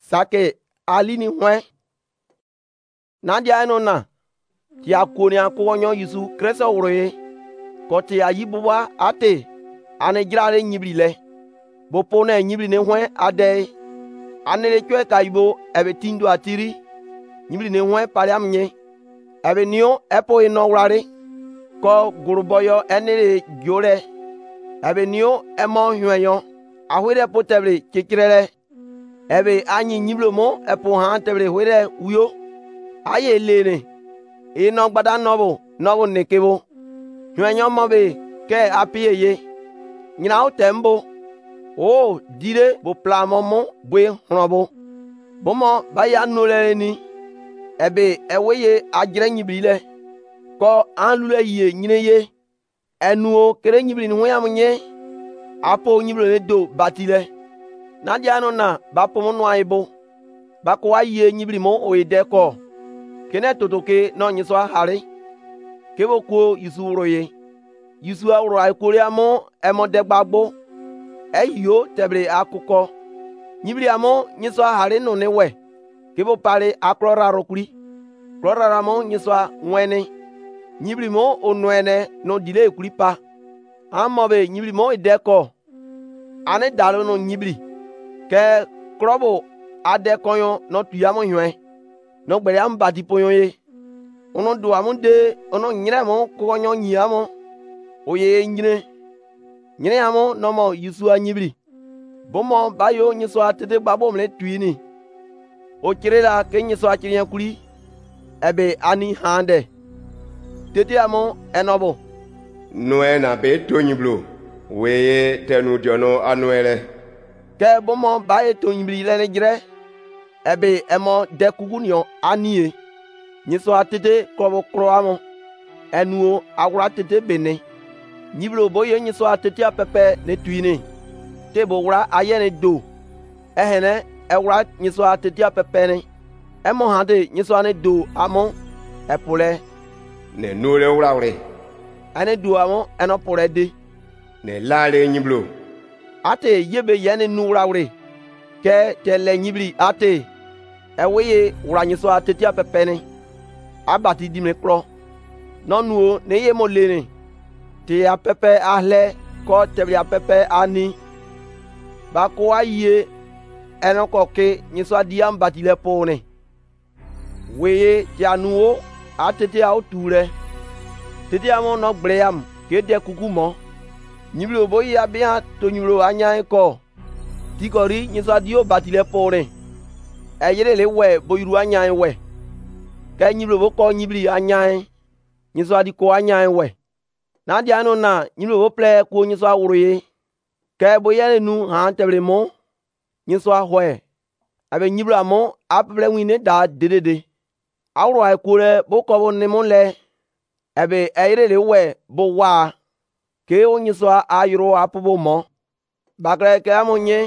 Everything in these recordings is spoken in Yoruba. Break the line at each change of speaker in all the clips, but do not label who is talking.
sake alini hwen nadia no na ti akoni akonyo Yesu Kristo wroye ko ti ayibuwa ate ane grale nyibri le bo pona nyibri ne hwen ade anele twe kaibo ebe tindu atiri nyibri ne hwen paliamnye ebe nio epo ino wrare ko guruboyo enele jore ebe nio emo hwenyo ahwere potebre kikirele ebe anyi nyibro mo epo han tebre hwere uyo aye lene ino gbada nobo nekebo hwenyo mobe ke apieye nyina o tembo o dire bo plamomo bwe hrobo bomo baya nole ni ebe eweye ajre nyibrile ko anlule ye nyineye enuo kere nyibri ni hwya munye apo nyibro ne do batile nadia no na bapomo no aibo bako aye nyibri mo oide ko kene totoke no nyiso ahare kebo ko yisuroye yisu awro aikoria mo emode gbagbo eyo tebre akuko nyibri amo nyiso ahare no ne we kebo pare akrora rokuri krora mo nyiso nwene nyibri mo onwene no dile kuripa amobe nyibri mo ideko ane dalo no nyibri ke krobo ade konyo no tuyamo hwe no gbere am bati poyo ye ono do amunde ono nyire mo konyo nyiamo oye nyire amo no mo Yesu anyibri bomo bayo nyiso atete gbabo mle tuini o kirela ke nyiso akirian kuri ebe ani hande tete amo enobo
noe na be tonyiblo weye tenu diono anuele
ke bomo baye tonyibri lene jire ebe emo dekugunio anie nyiso atete krobo kroamo enuo awra tete bene nyiblo boye nyiso atete apepe ne tuini tebo wra ayene do ehene ewra nyiso atete apepe ne emo hande nyiso ane do amo epule
ne nole wrawre
ane do amo eno pule de
ne lale nyiblo
ate yebe yene nu wrawre ke tele nyibli ate eweye wra nyiso atete apepe ne abati dime kro nonuo ne ye mo lene ti apepe ahle ko tebi apepe ani bako aye eno koke nyiso adiam batile pone weye januo atete auture tete amo no gbream ke de kukumo nyiblo boyi abia to nyiblo anya ko tikori nyiso adio batile pone eyere le we boyiru anya we ke nyiblo bo ko nyibli anya nyiso adiko anya we na dia no na nyiblo bo ple ko nyiso awuruye ke boye nu han tebre mo nyiso ahwe abe nyiblo amo aple wine da dedede awro aikure bo ko bo ne mo le ebe eyere le we bo wa ke onyiso ayro apobo mo bagre ke amonye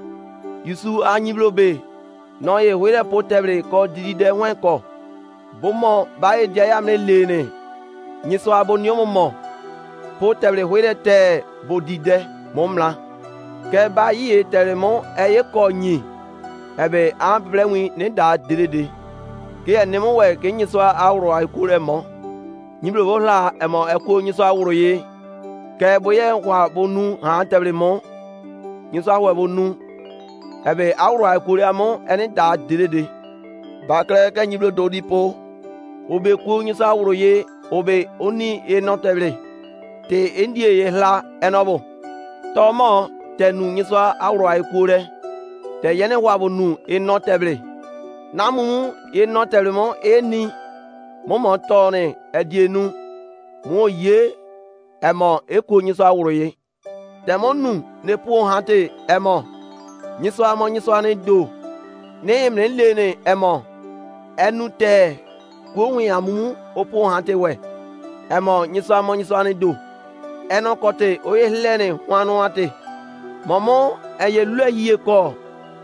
Yesu anyiblo be no ye wele potebre ko didide wen ko bomo bae dia ya me lene nyiso abonio mo potebre wele te bodide momla ke ba yi teremo eye ko nyi ebe amblewi ne da dedede ke enemo we ke nyiso awro aikure mo nyiblo bo la emo eko nyiso awro ye ke boye kwa bonu ha tebre mo nyiso awo bonu ebe awro aikure amo eni da dedede bakre ke nyiblo do dipo obe ku nyiso awro ye obe oni e no tebre te endie ye la enobo tomo tenu nyiso awro aikure te yene wa bonu e no tebre namu e no tebre mo eni momo tone edienu mo ye emo eko nyiso awro ye demonu ne pu hante emo nyiso amo nyiso ane do ne emre lene emo enu te ko wi amu opu hante we emo nyiso amo nyiso ane do eno kote oye lene hwanu ate momo eye lue yie ko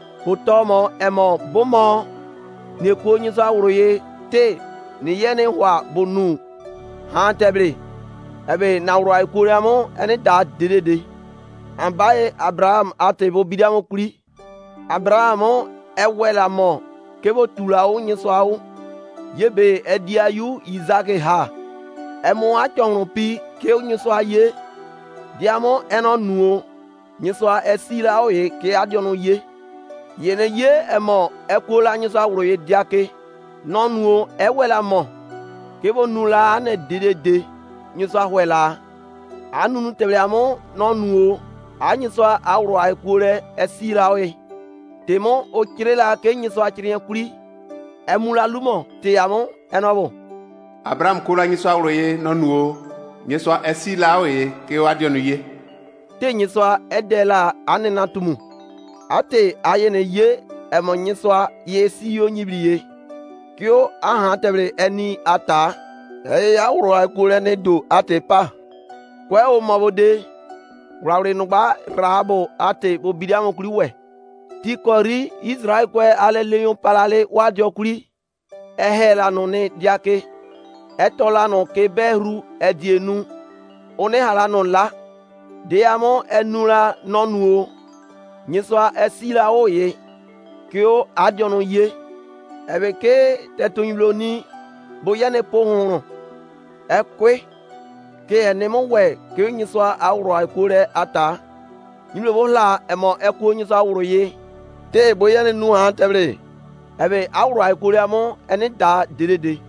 utomo emo bomo ne ko nyiso awro ye te ni yene hwa bonu ha tebre ebe na wro aikure amo ene da dedede ambaye Abraham ate bo bidiamo kuri Abraham ɛwɛ la mɔ kebo tulawo nyesɔawo yebe ɛdiayu Izake ha ɛmɔ atsɔŋlɔ pi ke nyesɔa ye diamɔ ɛnɔ nuwo nyesɔa ɛsilawo ye ke adiɔnu ye yene ye ɛmɔ ɛko la nyesɔa wuro ye diake nɔnuwo ɛwɛ la mɔ kebo nu la anɛ dedede nyesɔa wɛ la anunu tɛbliamɔ nɔnuwo anyesɔa awuro ɛko lɛ ɛsilawo ye temɔ o tsire la ke nyesɔa tsiriɛ kuli ɛmula lumɔ teyamɔ ɛnɔbɔ.
Abraham ko la nyesɔa wuro ye nɔnuwo nyesɔa ɛsilawo ye ke wadiɔnu ye.
Te nyesɔa ɛdɛ la anena tumu ate ayene ye ɛmɔ nyesɔa ye siyo nyibli ye kio ahan tɛble ɛni ata ɛye awuro ɛko lɛ ne do ate pa kɔɛ o mɔbo de wrawre nugba Rahabo ate bo bidiamɔ kuli wɛ ti kɔri Israel kɔɛ alɛ leyon palale wadiɔ kuli ɛhɛ la nɔ ne diake ɛtɔ la nɔ ke bɛru ɛdienu one ha la nɔ la deyamɔ ɛnu la nɔnuwo nyesɔa ɛsilawo ye kio adiɔnu ye ɛbɛ ke tɛtonyiblo ni boyɛne po hɔrɔn ɛkoe ke ɛnɛmɔ wɛ ke nyesɔa awuro ɛko lɛ ata nyiblo bo la ɛmɔ ɛko nyesɔa awuro ye te boyɛne nu hã tɛble ɛbɛ awuro ɛko lɛ amɔ ɛne da dedede.